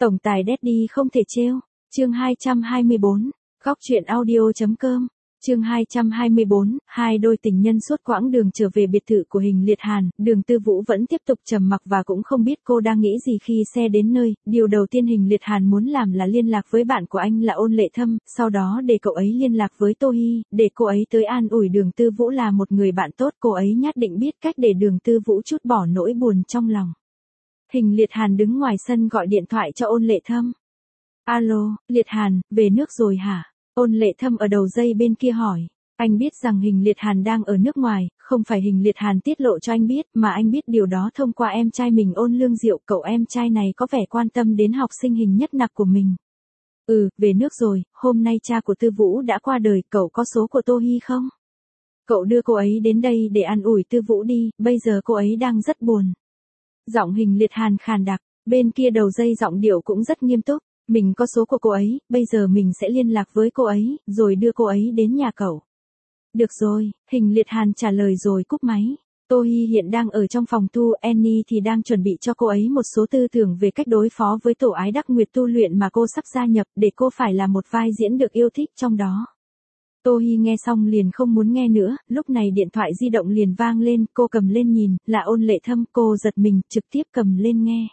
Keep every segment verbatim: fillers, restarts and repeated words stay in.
Tổng tài Daddy không thể trêu. Chương hai trăm hai mươi bốn. Góc truyện audio.com. Chương hai trăm hai mươi bốn. Hai đôi tình nhân suốt quãng đường trở về biệt thự của Hình Liệt Hàn, Đường Tư Vũ vẫn tiếp tục trầm mặc và cũng không biết cô đang nghĩ gì khi xe đến nơi. Điều đầu tiên Hình Liệt Hàn muốn làm là liên lạc với bạn của anh là Ôn Lệ Thâm, sau đó để cậu ấy liên lạc với Tô Hi, để cô ấy tới an ủi Đường Tư Vũ là một người bạn tốt. Cô ấy nhất định biết cách để Đường Tư Vũ chút bỏ nỗi buồn trong lòng. Hình Liệt Hàn đứng ngoài sân gọi điện thoại cho Ôn Lệ Thâm. Alo, Liệt Hàn, về nước rồi hả? Ôn Lệ Thâm ở đầu dây bên kia hỏi. Anh biết rằng Hình Liệt Hàn đang ở nước ngoài, không phải Hình Liệt Hàn tiết lộ cho anh biết, mà anh biết điều đó thông qua em trai mình Ôn Lương Diệu. Cậu em trai này có vẻ quan tâm đến học sinh Hình Nhất Nặc của mình. Ừ, về nước rồi, hôm nay cha của Tư Vũ đã qua đời, cậu có số của Tô Hi không? Cậu đưa cô ấy đến đây để an ủi Tư Vũ đi, bây giờ cô ấy đang rất buồn. Giọng Hình Liệt Hàn khàn đặc, bên kia đầu dây giọng điệu cũng rất nghiêm túc. Mình có số của cô ấy, bây giờ mình sẽ liên lạc với cô ấy, rồi đưa cô ấy đến nhà cậu. Được rồi, Hình Liệt Hàn trả lời rồi cúp máy. Tô Hi hiện đang ở trong phòng tu, Annie thì đang chuẩn bị cho cô ấy một số tư tưởng về cách đối phó với tổ ái Đắc Nguyệt tu luyện mà cô sắp gia nhập, để cô phải là một vai diễn được yêu thích trong đó. Tô Hi nghe xong liền không muốn nghe nữa, lúc này điện thoại di động liền vang lên, cô cầm lên nhìn, là Ôn Lệ Thâm, cô giật mình, trực tiếp cầm lên nghe.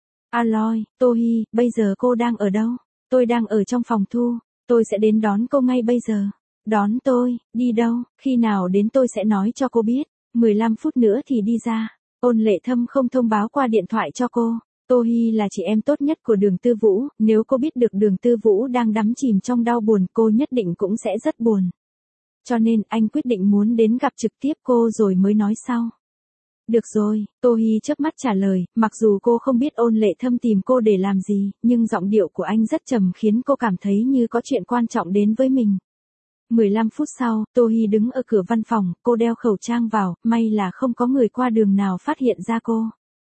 Aloy, Tô Hi, bây giờ cô đang ở đâu? Tôi đang ở trong phòng thu, tôi sẽ đến đón cô ngay bây giờ. Đón tôi, đi đâu, khi nào đến tôi sẽ nói cho cô biết, mười lăm phút nữa thì đi ra. Ôn Lệ Thâm không thông báo qua điện thoại cho cô. Tô Hi là chị em tốt nhất của Đường Tư Vũ, nếu cô biết được Đường Tư Vũ đang đắm chìm trong đau buồn, cô nhất định cũng sẽ rất buồn. Cho nên anh quyết định muốn đến gặp trực tiếp cô rồi mới nói sau. Được rồi, Tô Hi chớp mắt trả lời, mặc dù cô không biết Ôn Lệ Thâm tìm cô để làm gì, nhưng giọng điệu của anh rất trầm khiến cô cảm thấy như có chuyện quan trọng đến với mình. mười lăm phút sau, Tô Hi đứng ở cửa văn phòng, cô đeo khẩu trang vào, may là không có người qua đường nào phát hiện ra cô.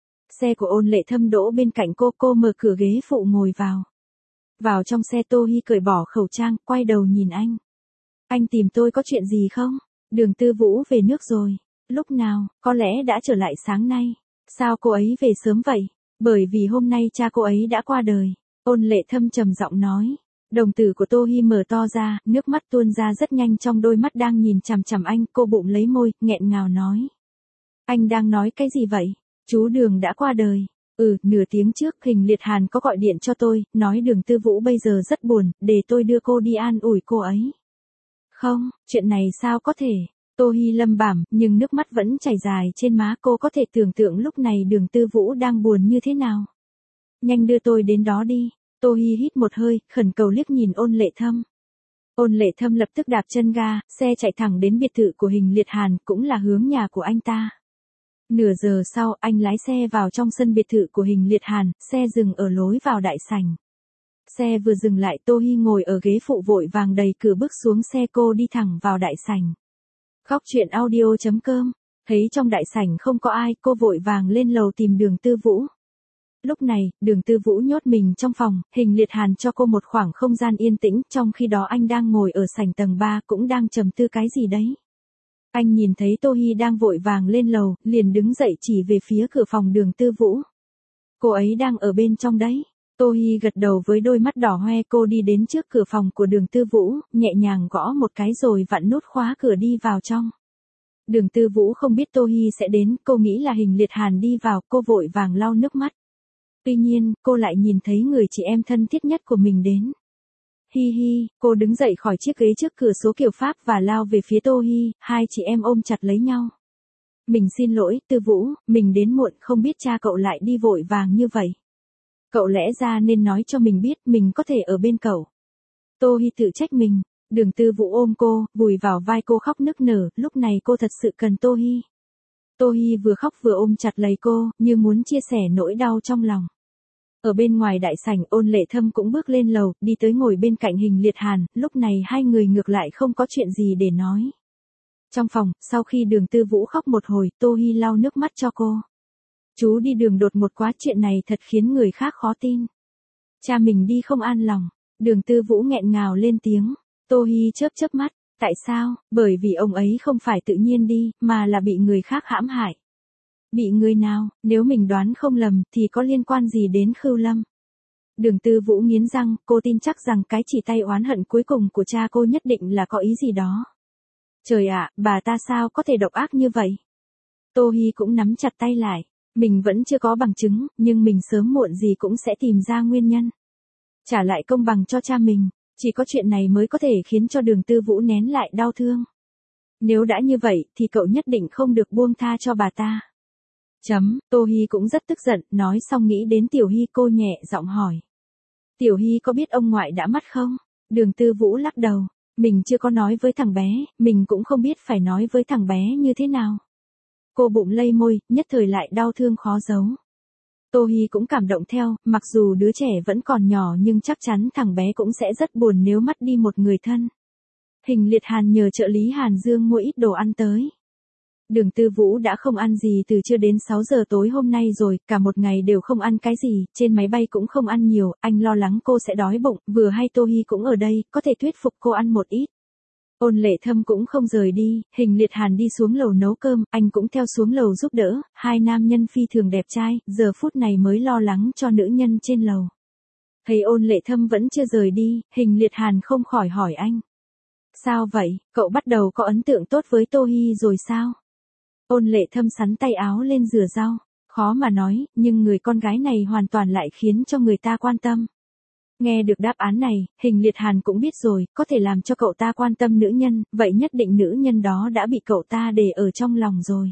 Xe của Ôn Lệ Thâm đỗ bên cạnh cô, cô mở cửa ghế phụ ngồi vào. Vào trong xe Tô Hi cởi bỏ khẩu trang, quay đầu nhìn anh. Anh tìm tôi có chuyện gì không? Đường Tư Vũ về nước rồi. Lúc nào, có lẽ đã trở lại sáng nay. Sao cô ấy về sớm vậy? Bởi vì hôm nay cha cô ấy đã qua đời. Ôn Lệ Thâm trầm giọng nói. Đồng tử của Tô Hi mở to ra, nước mắt tuôn ra rất nhanh trong đôi mắt đang nhìn chằm chằm anh. Cô bụng lấy môi, nghẹn ngào nói. Anh đang nói cái gì vậy? Chú Đường đã qua đời. Ừ, nửa tiếng trước Hình Liệt Hàn có gọi điện cho tôi, nói Đường Tư Vũ bây giờ rất buồn, để tôi đưa cô đi an ủi cô ấy. Không, chuyện này sao có thể? Tô Hi lầm bẩm, nhưng nước mắt vẫn chảy dài trên má. Cô có thể tưởng tượng lúc này Đường Tư Vũ đang buồn như thế nào. Nhanh đưa tôi đến đó đi. Tô Hi hít một hơi, khẩn cầu liếc nhìn Ôn Lệ Thâm. Ôn Lệ Thâm lập tức đạp chân ga, xe chạy thẳng đến biệt thự của Hình Liệt Hàn, cũng là hướng nhà của anh ta. Nửa giờ sau, anh lái xe vào trong sân biệt thự của Hình Liệt Hàn, xe dừng ở lối vào đại sảnh. Xe vừa dừng lại, Tô Hi ngồi ở ghế phụ vội vàng đẩy cửa bước xuống xe, cô đi thẳng vào đại sảnh. Góc truyện audio.com. Thấy trong đại sảnh không có ai, cô vội vàng lên lầu tìm Đường Tư Vũ. Lúc này, Đường Tư Vũ nhốt mình trong phòng, Hình Liệt Hàn cho cô một khoảng không gian yên tĩnh, trong khi đó anh đang ngồi ở sảnh tầng ba cũng đang trầm tư cái gì đấy. Anh nhìn thấy Tô Hi đang vội vàng lên lầu, liền đứng dậy chỉ về phía cửa phòng Đường Tư Vũ. Cô ấy đang ở bên trong đấy. Tô Hi gật đầu với đôi mắt đỏ hoe, cô đi đến trước cửa phòng của Đường Tư Vũ, nhẹ nhàng gõ một cái rồi vặn nút khóa cửa đi vào trong. Đường Tư Vũ không biết Tô Hi sẽ đến, cô nghĩ là Hình Liệt Hàn đi vào, cô vội vàng lau nước mắt. Tuy nhiên, cô lại nhìn thấy người chị em thân thiết nhất của mình đến. Hi hi, cô đứng dậy khỏi chiếc ghế trước cửa số kiểu Pháp và lao về phía Tô Hi, hai chị em ôm chặt lấy nhau. Mình xin lỗi, Tư Vũ, mình đến muộn, không biết cha cậu lại đi vội vàng như vậy. Cậu lẽ ra nên nói cho mình biết, mình có thể ở bên cậu. Tô Hi tự trách mình. Đường Tư Vũ ôm cô, vùi vào vai cô khóc nức nở, lúc này cô thật sự cần Tô Hi. Tô Hi vừa khóc vừa ôm chặt lấy cô, như muốn chia sẻ nỗi đau trong lòng. Ở bên ngoài đại sảnh, Ôn Lệ Thâm cũng bước lên lầu, đi tới ngồi bên cạnh Hình Liệt Hàn, lúc này hai người ngược lại không có chuyện gì để nói. Trong phòng, sau khi Đường Tư Vũ khóc một hồi, Tô Hi lau nước mắt cho cô. Chú đi đường đột ngột quá, chuyện này thật khiến người khác khó tin. Cha mình đi không an lòng. Đường Tư Vũ nghẹn ngào lên tiếng. Tô Hi chớp chớp mắt. Tại sao? Bởi vì ông ấy không phải tự nhiên đi, mà là bị người khác hãm hại. Bị người nào? Nếu mình đoán không lầm, thì có liên quan gì đến Khưu Lâm? Đường Tư Vũ nghiến răng, cô tin chắc rằng cái chỉ tay oán hận cuối cùng của cha cô nhất định là có ý gì đó. Trời ạ, bà ta sao có thể độc ác như vậy? Tô Hi cũng nắm chặt tay lại. Mình vẫn chưa có bằng chứng, nhưng mình sớm muộn gì cũng sẽ tìm ra nguyên nhân. Trả lại công bằng cho cha mình, chỉ có chuyện này mới có thể khiến cho Đường Tư Vũ nén lại đau thương. Nếu đã như vậy, thì cậu nhất định không được buông tha cho bà ta. Chấm, Tô Hi cũng rất tức giận, nói xong nghĩ đến Tiểu Hi, cô nhẹ giọng hỏi. Tiểu Hi có biết ông ngoại đã mất không? Đường Tư Vũ lắc đầu, mình chưa có nói với thằng bé, mình cũng không biết phải nói với thằng bé như thế nào. Cô bụng lây môi, nhất thời lại đau thương khó giấu. Tô Hi cũng cảm động theo, mặc dù đứa trẻ vẫn còn nhỏ nhưng chắc chắn thằng bé cũng sẽ rất buồn nếu mất đi một người thân. Hình Liệt Hàn nhờ trợ lý Hàn Dương mua ít đồ ăn tới. Đường Tư Vũ đã không ăn gì từ trưa đến sáu giờ tối hôm nay rồi, cả một ngày đều không ăn cái gì, trên máy bay cũng không ăn nhiều, anh lo lắng cô sẽ đói bụng, vừa hay Tô Hi cũng ở đây, có thể thuyết phục cô ăn một ít. Ôn Lệ Thâm cũng không rời đi, Hình Liệt Hàn đi xuống lầu nấu cơm, anh cũng theo xuống lầu giúp đỡ, hai nam nhân phi thường đẹp trai, giờ phút này mới lo lắng cho nữ nhân trên lầu. Thấy Ôn Lệ Thâm vẫn chưa rời đi, Hình Liệt Hàn không khỏi hỏi anh. Sao vậy, cậu bắt đầu có ấn tượng tốt với Tô Hi rồi sao? Ôn Lệ Thâm sắn tay áo lên rửa rau, khó mà nói, nhưng người con gái này hoàn toàn lại khiến cho người ta quan tâm. Nghe được đáp án này, Hình Liệt Hàn cũng biết rồi, có thể làm cho cậu ta quan tâm nữ nhân, vậy nhất định nữ nhân đó đã bị cậu ta để ở trong lòng rồi.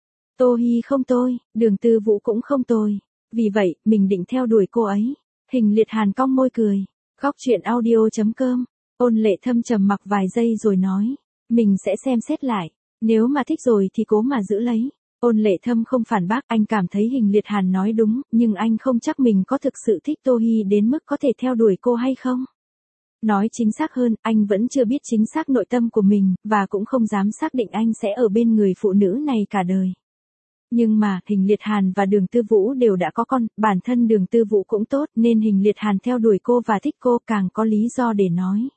Tô Hi không tồi, Đường Tư Vũ cũng không tồi, vì vậy, mình định theo đuổi cô ấy. Hình Liệt Hàn cong môi cười. Góc truyện audio chấm com. Ôn Lệ Thâm trầm mặc vài giây rồi nói, mình sẽ xem xét lại, nếu mà thích rồi thì cố mà giữ lấy. Ôn Lệ Thâm không phản bác, anh cảm thấy Hình Liệt Hàn nói đúng, nhưng anh không chắc mình có thực sự thích Tô Hi đến mức có thể theo đuổi cô hay không. Nói chính xác hơn, anh vẫn chưa biết chính xác nội tâm của mình, và cũng không dám xác định anh sẽ ở bên người phụ nữ này cả đời. Nhưng mà, Hình Liệt Hàn và Đường Tư Vũ đều đã có con, bản thân Đường Tư Vũ cũng tốt, nên Hình Liệt Hàn theo đuổi cô và thích cô càng có lý do để nói.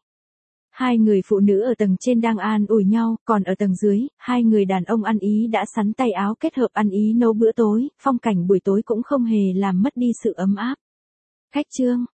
Hai người phụ nữ ở tầng trên đang an ủi nhau, còn ở tầng dưới, hai người đàn ông ăn ý đã sắn tay áo kết hợp ăn ý nấu bữa tối, phong cảnh buổi tối cũng không hề làm mất đi sự ấm áp. Khách trương.